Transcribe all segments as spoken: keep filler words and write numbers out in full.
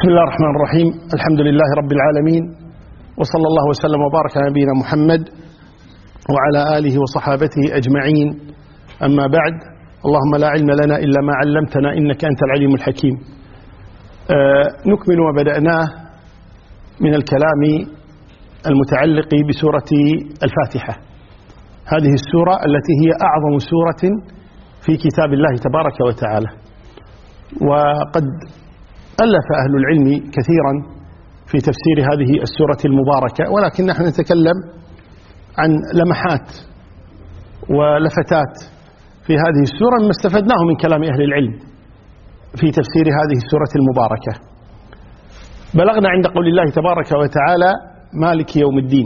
بسم الله الرحمن الرحيم. الحمد لله رب العالمين، وصلى الله وسلم وبارك على نبينا محمد وعلى آله وصحابته أجمعين. أما بعد، اللهم لا علم لنا إلا ما علمتنا إنك أنت العليم الحكيم. آه نكمل ما بدأناه من الكلام المتعلق بسورة الفاتحة، هذه السورة التي هي أعظم سورة في كتاب الله تبارك وتعالى. وقد ألف أهل العلم كثيرا في تفسير هذه السورة المباركة، ولكن نحن نتكلم عن لمحات ولفتات في هذه السورة مما استفدناه من كلام أهل العلم في تفسير هذه السورة المباركة. بلغنا عند قول الله تبارك وتعالى مالك يوم الدين.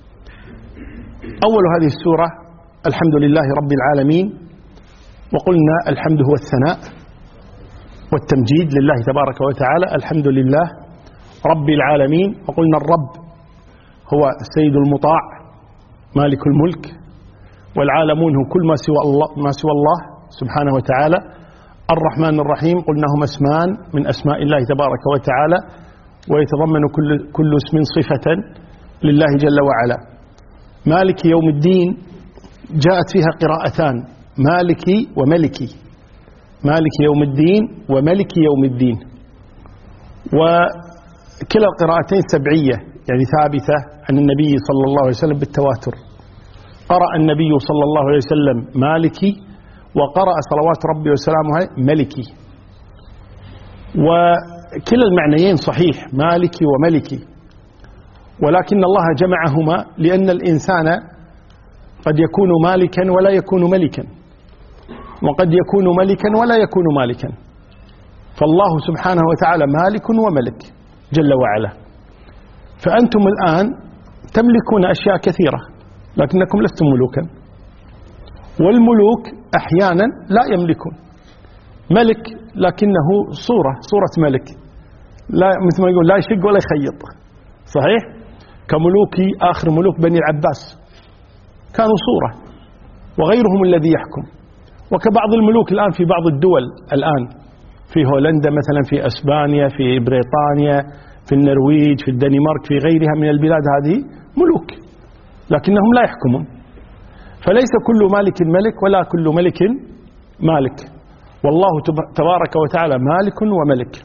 أول هذه السورة الحمد لله رب العالمين، وقلنا الحمد هو الثناء والتمجيد لله تبارك وتعالى، الحمد لله رب العالمين. وقلنا الرب هو السيد المطاع مالك الملك، والعالمون هو كل ما سوى الله, ما سوى الله سبحانه وتعالى. الرحمن الرحيم قلنا هما اسمان من أسماء الله تبارك وتعالى، ويتضمن كل, كل اسم صفة لله جل وعلا. مالك يوم الدين جاءت فيها قراءتان، مالكي وملكي، مالك يوم الدين وملك يوم الدين، وكلا القراءتين سبعية يعني ثابتة عن النبي صلى الله عليه وسلم بالتواتر. قرأ النبي صلى الله عليه وسلم مالكي، وقرأ صلوات ربي وسلامه ملكي، وكلا المعنيين صحيح مالكي وملكي، ولكن الله جمعهما لأن الإنسان قد يكون مالكا ولا يكون ملكا، وقد يكون ملكا ولا يكون مالكا، فالله سبحانه وتعالى مالك وملك جل وعلا. فأنتم الآن تملكون أشياء كثيرة لكنكم لستم ملوكا، والملوك أحيانا لا يملكون، ملك لكنه صورة صورة ملك، لا مثل ما يقول لا يشق ولا يخيط، صحيح؟ كملوك آخر ملوك بني العباس كانوا صورة وغيرهم الذي يحكم، وكبعض الملوك الآن في بعض الدول، الآن في هولندا مثلا، في أسبانيا، في بريطانيا، في النرويج، في الدنمارك، في غيرها من البلاد هذه ملوك لكنهم لا يحكمون. فليس كل مالك ملك ولا كل ملك مالك، والله تبارك وتعالى مالك وملك.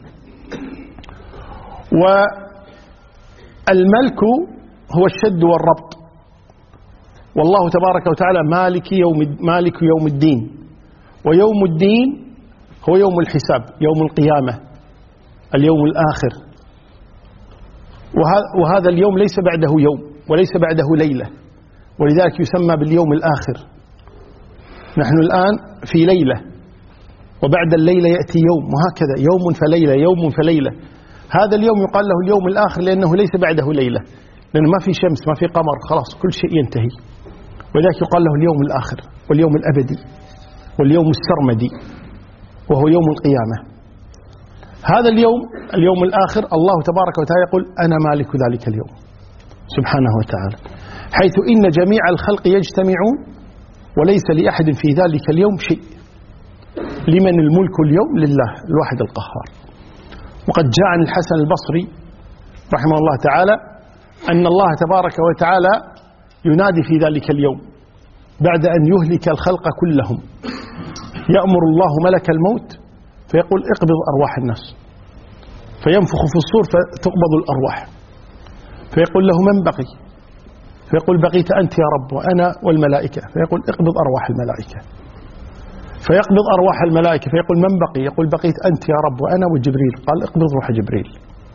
والملك هو الشد والربط، والله تبارك وتعالى مالك يوم مالك يوم الدين، ويوم الدين هو يوم الحساب، يوم القيامة، اليوم الآخر. وهذا اليوم ليس بعده يوم وليس بعده ليلة، ولذلك يسمى باليوم الآخر. نحن الآن في ليلة، وبعد الليلة يأتي يوم، وهكذا يوم فليلة يوم فليلة. هذا اليوم يقال له اليوم الآخر لأنه ليس بعده ليلة، لأنه ما في شمس ما في قمر، خلاص كل شيء ينتهي، ولذلك يقال له اليوم الآخر واليوم الأبدي واليوم السرمدي، وهو يوم القيامة. هذا اليوم اليوم الآخر الله تبارك وتعالى يقول أنا مالك ذلك اليوم سبحانه وتعالى، حيث إن جميع الخلق يجتمعون وليس لأحد في ذلك اليوم شيء. لمن الملك اليوم؟ لله الواحد القهار. وقد جاء عن الحسن البصري رحمه الله تعالى أن الله تبارك وتعالى ينادي في ذلك اليوم بعد أن يهلك الخلق كلهم، يأمر الله ملك الموت فيقول اقبض أرواح الناس، فينفخ في الصور فتقبض الأرواح، فيقول له من بقي؟ فيقول بقيت أنت يا رب وأنا والملائكة، فيقول اقبض أرواح الملائكة، فيقبض أرواح الملائكة، فيقول من بقي؟ يقول بقيت أنت يا رب وأنا وجبريل، قال اقبض روح جبريل،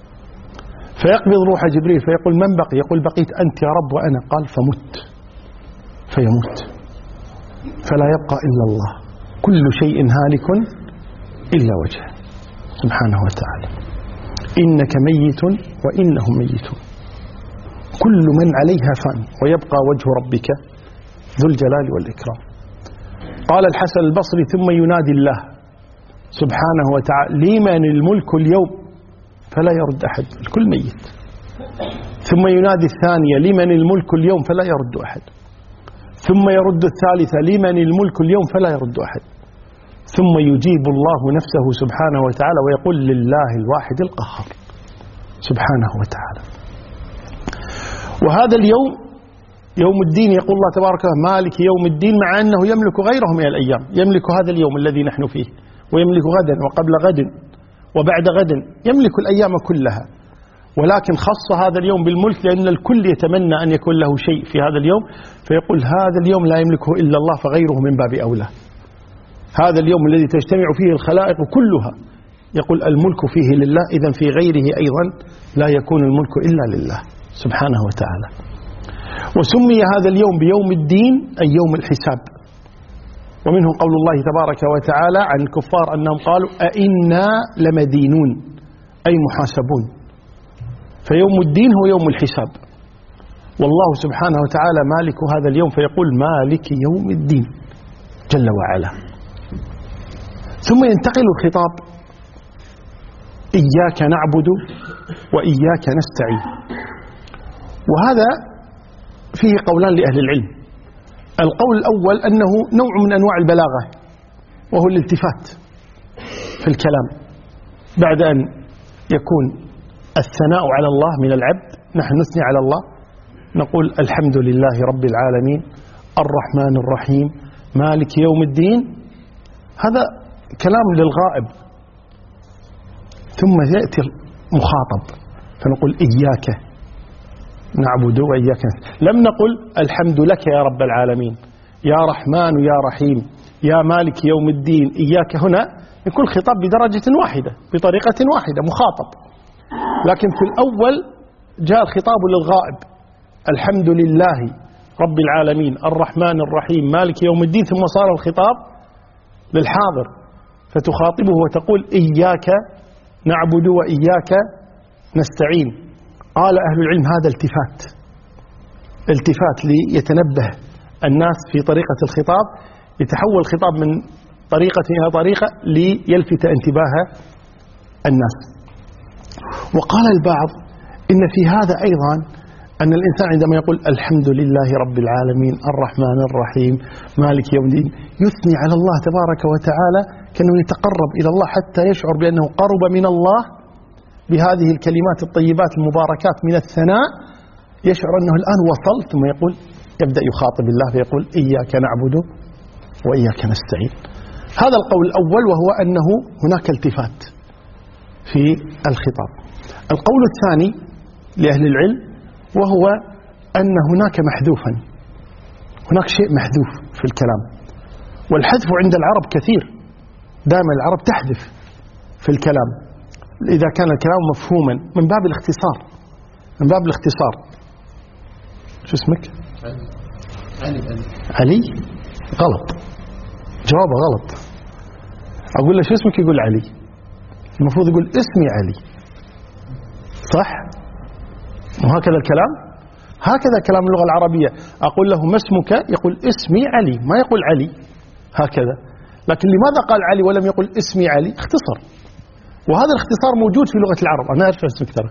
فيقبض روح جبريل، فيقول من بقي؟ يقول بقيت أنت يا رب وأنا، قال فمت، فيموت، فلا يبقى إلا الله، كل شيء هالك إلا وجهه سبحانه وتعالى، إنك ميت وإنهم ميتون، كل من عليها فان ويبقى وجه ربك ذو الجلال والإكرام. قال الحسن البصري ثم ينادي الله سبحانه وتعالى لمن الملك اليوم؟ فلا يرد أحد، الكل ميت. ثم ينادي الثانية لمن الملك اليوم؟ فلا يرد أحد. ثم يرد الثالثة لمن الملك اليوم؟ فلا يرد أحد. ثم يجيب الله نفسه سبحانه وتعالى ويقول لله الواحد القهار سبحانه وتعالى. وهذا اليوم يوم الدين يقول الله تبارك وتعالى مالك يوم الدين، مع أنه يملك غيره من الأيام، يملك هذا اليوم الذي نحن فيه، ويملك غدا وقبل غد وبعد غد، يملك الأيام كلها، ولكن خص هذا اليوم بالملك لأن الكل يتمنى أن يكون له شيء في هذا اليوم، فيقول هذا اليوم لا يملكه إلا الله فغيره من باب أولى. هذا اليوم الذي تجتمع فيه الخلائق كلها يقول الملك فيه لله، إذن في غيره أيضا لا يكون الملك إلا لله سبحانه وتعالى. وسمي هذا اليوم بيوم الدين أي يوم الحساب. ومنه قول الله تبارك وتعالى عن الكفار أنهم قالوا أئنا لمدينون أي محاسبون، فيوم الدين هو يوم الحساب، والله سبحانه وتعالى مالك هذا اليوم، فيقول مالك يوم الدين جل وعلا. ثم ينتقل الخطاب إياك نعبد وإياك نستعين، وهذا فيه قولان لأهل العلم. القول الأول أنه نوع من أنواع البلاغة، وهو الالتفات في الكلام بعد أن يكون الثناء على الله من العبد، نحن نثني على الله نقول الحمد لله رب العالمين الرحمن الرحيم مالك يوم الدين، هذا كلام للغائب. ثم يأتي المخاطب فنقول إياك نعبد وإياك نستعين، لم نقل الحمد لك يا رب العالمين يا رحمن يا رحيم يا مالك يوم الدين إياك. هنا يكون خطاب بدرجة واحدة بطريقة واحدة مخاطب، لكن في الأول جاء الخطاب للغائب الحمد لله رب العالمين الرحمن الرحيم مالك يوم الدين، ثم صار الخطاب للحاضر فتخاطبه وتقول إياك نعبد وإياك نستعين. قال أهل العلم هذا التفات، التفات ليتنبه الناس في طريقة الخطاب، يتحول الخطاب من طريقة إلى طريقة ليلفت انتباه الناس. وقال البعض إن في هذا أيضا أن الإنسان عندما يقول الحمد لله رب العالمين الرحمن الرحيم مالك يوم الدين يثني على الله تبارك وتعالى كأنه يتقرب إلى الله حتى يشعر بأنه قرب من الله بهذه الكلمات الطيبات المباركات من الثناء، يشعر أنه الآن وصل، ثم يقول يبدأ يخاطب الله فيقول إياك نعبد وإياك نستعين. هذا القول الأول، وهو أنه هناك التفات في الخطاب. القول الثاني لأهل العلم وهو أن هناك محذوفا، هناك شيء محذوف في الكلام، والحذف عند العرب كثير، دائما العرب تحذف في الكلام إذا كان الكلام مفهوما من باب الاختصار، من باب الاختصار. شو اسمك؟ علي. علي غلط، جوابه غلط. أقول له شو اسمك يقول علي، المفروض يقول اسمي علي، صح؟ وهكذا الكلام، هكذا كلام اللغة العربية. أقول له ما اسمك يقول اسمي علي، ما يقول علي هكذا. لكن لماذا قال علي ولم يقل اسمي علي؟ اختصر، وهذا الاختصار موجود في لغة العرب. أنا أعرف اسمك ترى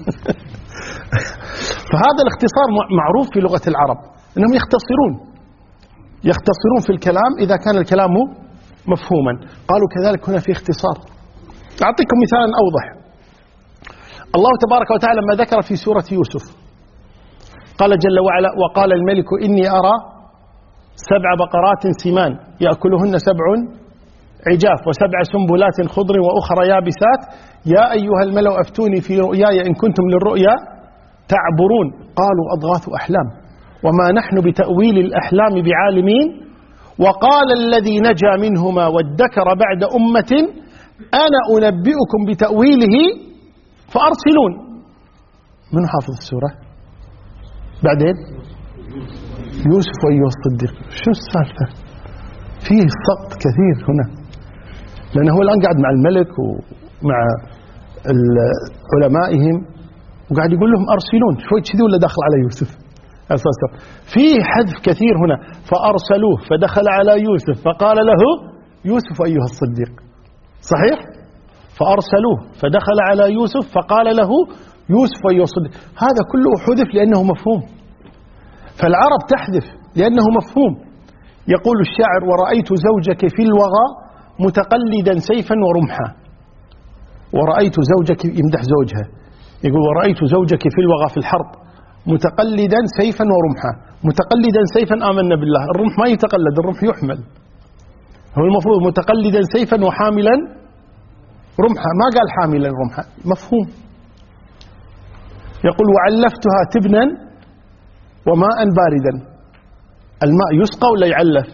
فهذا الاختصار معروف في لغة العرب، أنهم يختصرون يختصرون في الكلام إذا كان الكلام مفهوما. قالوا كذلك هنا في اختصار. أعطيكم مثالا أوضح. الله تبارك وتعالى لما ذكر في سورة يوسف قال جل وعلا وقال الملك إني أرى سبع بقرات سمان يأكلهن سبع عجاف وسبع سنبلات خضر وأخرى يابسات يا أيها الملأ أفتوني في رؤياي إن كنتم للرؤيا تعبرون قالوا أضغاث أحلام وما نحن بتأويل الأحلام بعالمين وقال الذي نجا منهما وادكر بعد أمة أنا أنبئكم بتأويله فأرسلون. من حافظ السورة؟ بعدين يوسف أيها الصديق. شو السالفة؟ فيه سقط كثير هنا، لأنه هو الآن قاعد مع الملك ومع علمائهم وقاعد يقول لهم أرسلون، شوي كذي ولا دخل على يوسف. فيه حذف كثير هنا. فأرسلوه فدخل على يوسف فقال له يوسف أيها الصديق، صحيح؟ فأرسلوه فدخل على يوسف فقال له يوسف أيها الصديق. هذا كله حذف لأنه مفهوم، فالعرب تحذف لأنه مفهوم. يقول الشاعر ورأيت زوجك في الوغى متقلدا سيفا ورمحا. ورأيت زوجك، يمدح زوجها، يقول ورأيت زوجك في الوغى في الحرب متقلدا سيفا ورمحا. متقلدا سيفا آمنا بالله، الرمح ما يتقلد، الرمح يحمل. هو المفروض متقلدا سيفا وحاملا رمحا، ما قال حاملا رمحا، مفهوم. يقول وعلفتها تبنا وماء باردا. الماء يسقى ولا يعلف؟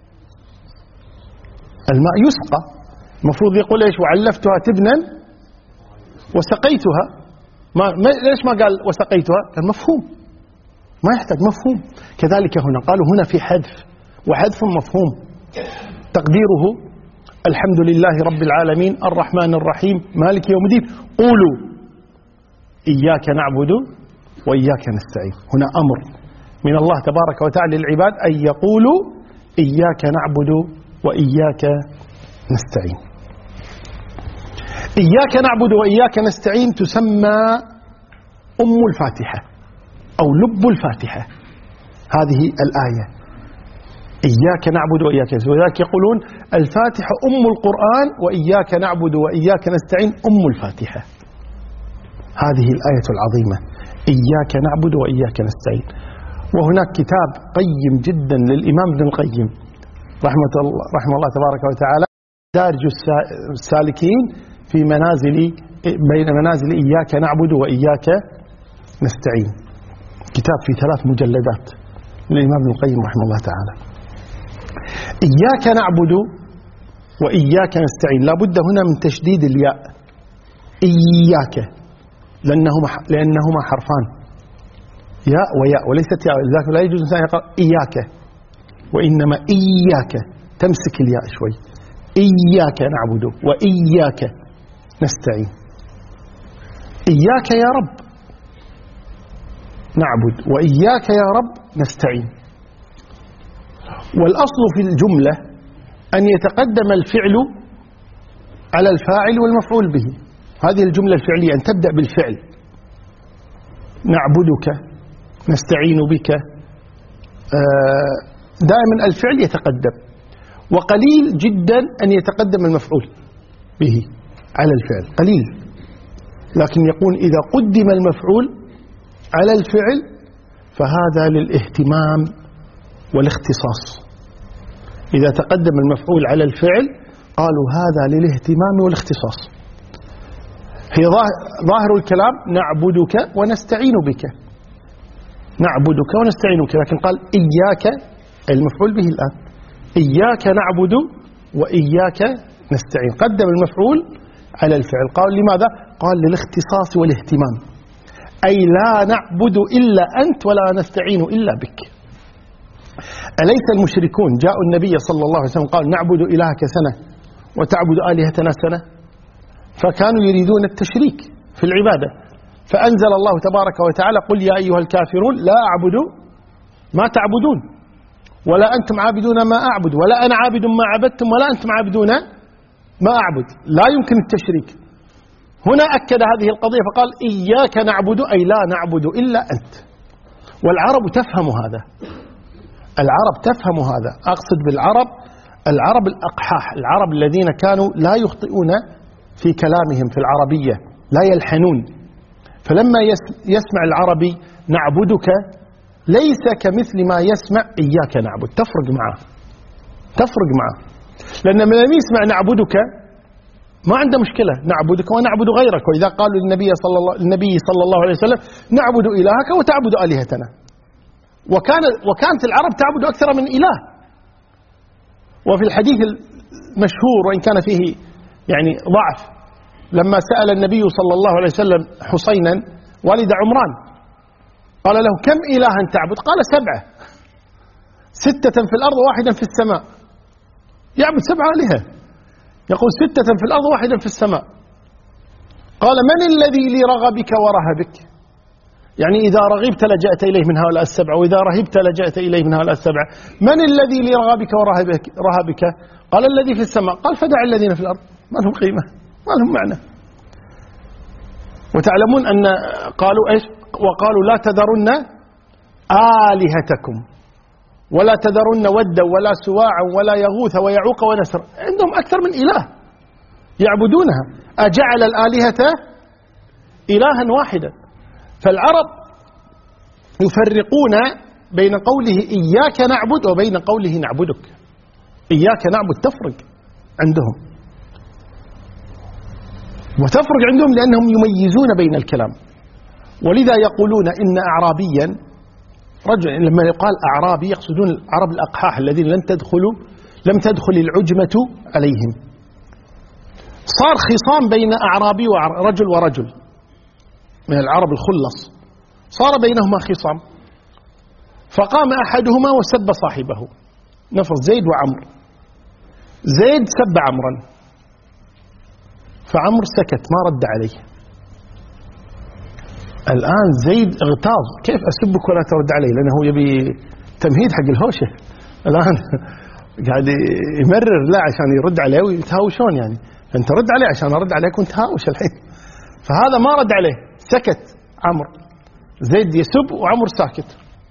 الماء يسقى. المفروض يقول ايش؟ وعلفتها تبنا وسقيتها. ما ليش ما قال وسقيتها؟ كان مفهوم، ما يحتاج مفهوم. كذلك هنا قالوا هنا في حذف، وحذف مفهوم تقديره الحمد لله رب العالمين الرحمن الرحيم مالك يوم الدين قولوا إياك نعبد وإياك نستعين. هنا أمر من الله تبارك وتعالى للعباد أن يقولوا إياك نعبد وإياك نستعين. إياك نعبد وإياك نستعين تسمى أم الفاتحة أو لب الفاتحة، هذه الآية إياك نعبد وإياك نستعين. ولذلك يقولون الفاتحة أم القرآن وإياك نعبد وإياك نستعين أم الفاتحة. هذه الآية العظيمة إياك نعبد وإياك نستعين. وهناك كتاب قيم جدا للإمام ابن القيم رحمة الله, رحمه الله تبارك وتعالى، دارج السالكين في منازل بين منازل إياك نعبد وإياك نستعين، كتاب في ثلاث مجلدات للإمام ابن القيم رحمه الله تعالى. إياك نعبد وإياك نستعين لابد هنا من تشديد الياء، إياك، لأنهما لأنهما حرفان ياء وياء وليست ياء، لذلك لا يجوز الإنسان يقرأ إياك، وإنما إياك تمسك الياء شوي. إياك نعبد وإياك نستعين. إياك يا رب نعبد وإياك يا رب نستعين. والأصل في الجملة أن يتقدم الفعل على الفاعل والمفعول به. هذه الجملة الفعلية أن تبدأ بالفعل، نعبدك نستعين بك، دائما الفعل يتقدم، وقليل جدا أن يتقدم المفعول به على الفعل، قليل. لكن يقول إذا قدم المفعول على الفعل فهذا للاهتمام والاختصاص. إذا تقدم المفعول على الفعل قالوا هذا للاهتمام والاختصاص. هي ظاهر الكلام نعبدك ونستعين بك، نعبدك ونستعين بك، لكن قال إياك المفعول به الآن، إياك نعبد وإياك نستعين، قدم المفعول على الفعل. قال لماذا؟ قال للاختصاص والاهتمام، أي لا نعبد إلا أنت ولا نستعين إلا بك. أليس المشركون جاءوا النبي صلى الله عليه وسلم قال نعبد إلهك سنة وتعبد آلهتنا سنة، فكانوا يريدون التشريك في العبادة، فأنزل الله تبارك وتعالى قل يا أيها الكافرون لا أعبد ما تعبدون ولا أنتم عابدون ما أعبد ولا أنا عابد ما عبدتم ولا أنتم عابدون ما أعبد، لا يمكن التشريك. هنا أكد هذه القضية فقال إياك نعبد أي لا نعبد إلا أنت. والعرب تفهم هذا، العرب تفهم هذا، أقصد بالعرب العرب الأقحاح، العرب الذين كانوا لا يخطئون في كلامهم في العربية، لا يلحنون. فلما يسمع العربي نعبدك ليس كمثل ما يسمع إياك نعبد، تفرق معه تفرق معه لأن من يسمع نعبدك ما عنده مشكلة، نعبدك ونعبد غيرك. وإذا قالوا للنبي صلى الله النبي صلى الله عليه وسلم نعبد إلهك وتعبد آلهتنا، وكان وكانت العرب تعبد أكثر من إله. وفي الحديث المشهور وإن كان فيه يعني ضعف، لما سأل النبي صلى الله عليه وسلم حسينا والد عمران قال له كم إلها تعبد؟ قال سبعة، ستة في الأرض واحدا في السماء، يعبد سبعة آلهة. يقول ستة في الأرض واحدا في السماء. قال من الذي لرغبك ورهبك؟ يعني إذا رغبت لجأت إليه من هؤلاء السبعة، وإذا رهبت لجأت إليه من هؤلاء السبعة. من الذي لرغبك ورهبك؟ رهبك؟ قال الذي في السماء. قال فدع الذين في الأرض، ما لهم قيمة ما لهم معنى. وتعلمون أن قالوا إيش؟ وقالوا لا تذرن آلهتكم ولا تذرن ودا ولا سواعا ولا يغوث ويعوق ونسر، عندهم أكثر من إله يعبدونها. أجعل الآلهة إلها واحدا. فالعرب يفرقون بين قوله إياك نعبد وبين قوله نعبدك. إياك نعبد تفرق عندهم، وتفرق عندهم لأنهم يميزون بين الكلام. ولذا يقولون إن أعرابيا رجل، لما يقال أعرابي يقصدون العرب الأقحاح الذين لم تدخلوا لم تدخل العجمة عليهم. صار خصام بين أعرابي ورجل ورجل من العرب الخلص، صار بينهما خصام، فقام أحدهما وسب صاحبه، نفر زيد وعمر. زيد سب عمرا، فعمر سكت ما رد عليه. الآن زيد اغتاظ، كيف أسبك ولا ترد علي؟ لأنه يبي تمهيد حق الهوشة. الآن قاعد يمرر لا عشان يرد عليه ويتهاوشون، يعني أنت رد عليه عشان أرد عليك وانت هاوش الحين. فهذا ما رد عليه، سكت عمر. زيد يسب وعمر ساكت.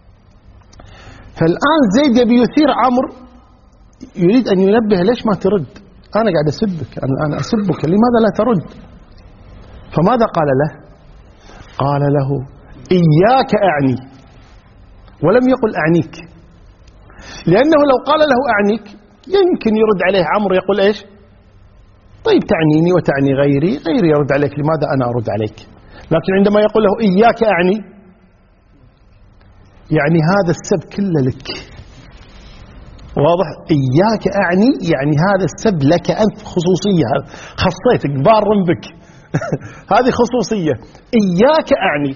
فالآن زيد يبي يثير عمر، يريد أن ينبه ليش ما ترد؟ أنا قاعد أسبك، أنا أسبك، لماذا لا ترد؟ فماذا قال له؟ قال له إياك أعني، ولم يقل أعنيك، لأنه لو قال له أعنيك يمكن يرد عليه عمرو يقول إيش؟ طيب تعنيني وتعني غيري، غيري يرد عليك، لماذا أنا أرد عليك؟ لكن عندما يقول له إياك أعني، يعني هذا السب كله لك. واضح؟ إياك أعني يعني هذا السب لك أنت، خصوصية، خصيتك، بار بك. هذه خصوصية. إياك أعني.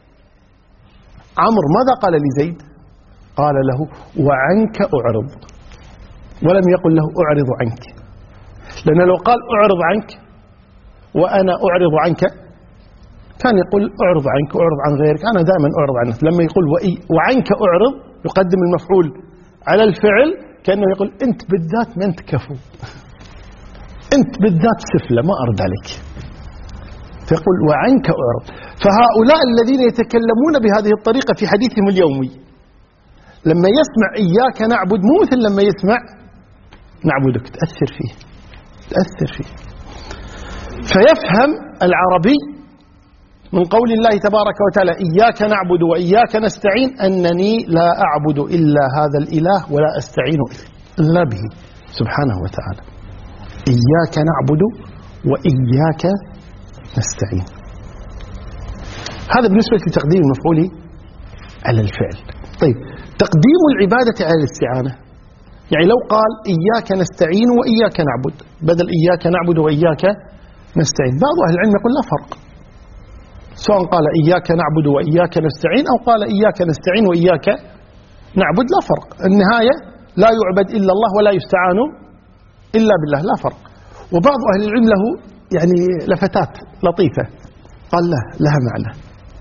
عمرو ماذا قال لزيد؟ قال له وعنك أعرض، ولم يقل له أعرض عنك، لأنه لو قال أعرض عنك وأنا أعرض عنك كان يقول أعرض عنك أعرض عن غيرك، أنا دائما أعرض عنك. لما يقول وعنك أعرض يقدم المفعول على الفعل، كأنه يقول أنت بالذات ما أنت كفو، أنت بالذات سفلة، ما أرد عليك. فيقول وعنك أعرض. فهؤلاء الذين يتكلمون بهذه الطريقة في حديثهم اليومي، لما يسمع إياك نعبد مو مثل لما يسمع نعبدك، تأثر فيه تأثر فيه فيفهم العربي من قول الله تبارك وتعالى إياك نعبد وإياك نستعين أنني لا أعبد إلا هذا الإله ولا أستعين إلا به سبحانه وتعالى. إياك نعبد وإياك نستعين. هذا بالنسبة لتقديم المفعول على الفعل. طيب تقديم العبادة على الاستعانة، يعني لو قال إياك نستعين وإياك نعبد بدل إياك نعبد وإياك نستعين، بعض أهل العلم يقول لا فرق، سواء قال إياك نعبد وإياك نستعين أو قال إياك نستعين وإياك نعبد، لا فرق. النهاية لا يعبد إلا الله ولا يستعان إلا بالله، لا فرق. وبعض أهل العلم له يعني لفتات لطيفة، قال لا لها معنى،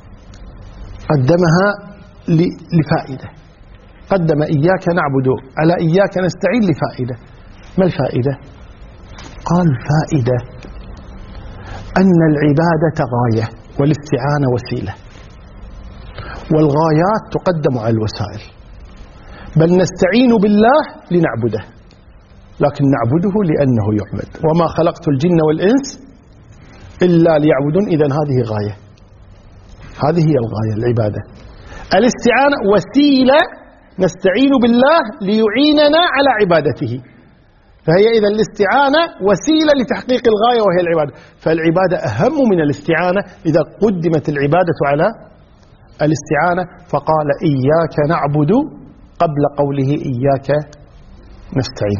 قدمها لفائدة، قدم إياك نعبد على إياك نستعين لفائدة. ما الفائدة؟ قال فائدة أن العبادة غاية والاستعانة وسيلة، والغايات تقدم على الوسائل، بل نستعين بالله لنعبده، لكن نعبده لأنه يعبد. وما خلقت الجن والإنس إلا ليعبدون. إذن هذه غاية، هذه هي الغاية العبادة. الاستعانة وسيلة نستعين بالله ليعيننا على عبادته، فهي إذا الاستعانة وسيلة لتحقيق الغاية وهي العبادة. فالعبادة أهم من الاستعانة إذا قدمت العبادة على الاستعانة. فقال إياك نعبد قبل قوله إياك نستعين.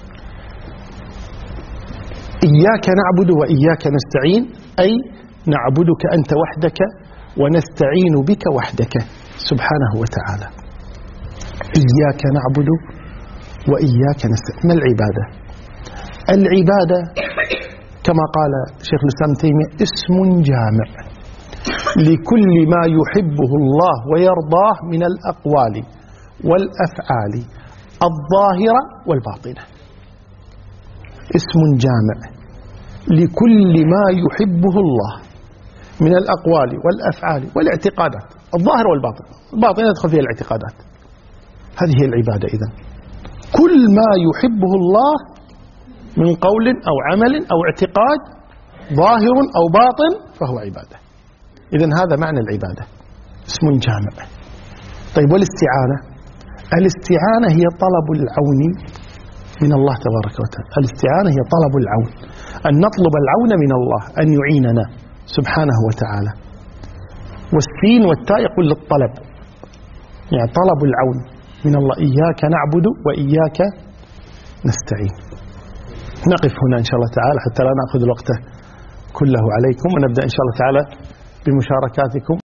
إياك نعبد وإياك نستعين أي نعبدك أنت وحدك ونستعين بك وحدك سبحانه وتعالى. إياك نعبد وإياك نستعين. ما العبادة؟ العبادة كما قال شيخ الإسلام تيمية اسم جامع لكل ما يحبه الله ويرضاه من الأقوال والأفعال الظاهرة والباطنة. اسم جامع لكل ما يحبه الله من الأقوال والأفعال والاعتقادات الظاهرة والباطنة. الباطنة يدخل فيها الاعتقادات. هذه هي العبادة. إذن كل ما يحبه الله من قول أو عمل أو اعتقاد ظاهر أو باطن فهو عبادة. إذن هذا معنى العبادة، اسم جامع. طيب والاستعانة؟ الاستعانة هي طلب العون من الله تبارك وتعالى. الاستعانة هي طلب العون، أن نطلب العون من الله، أن يعيننا سبحانه وتعالى. والسين والتاء يقول للطلب، يعني طلب العون من الله، إياك نعبد وإياك نستعين. نقف هنا إن شاء الله تعالى حتى لا نأخذ الوقت كله عليكم، ونبدأ إن شاء الله تعالى بمشاركاتكم.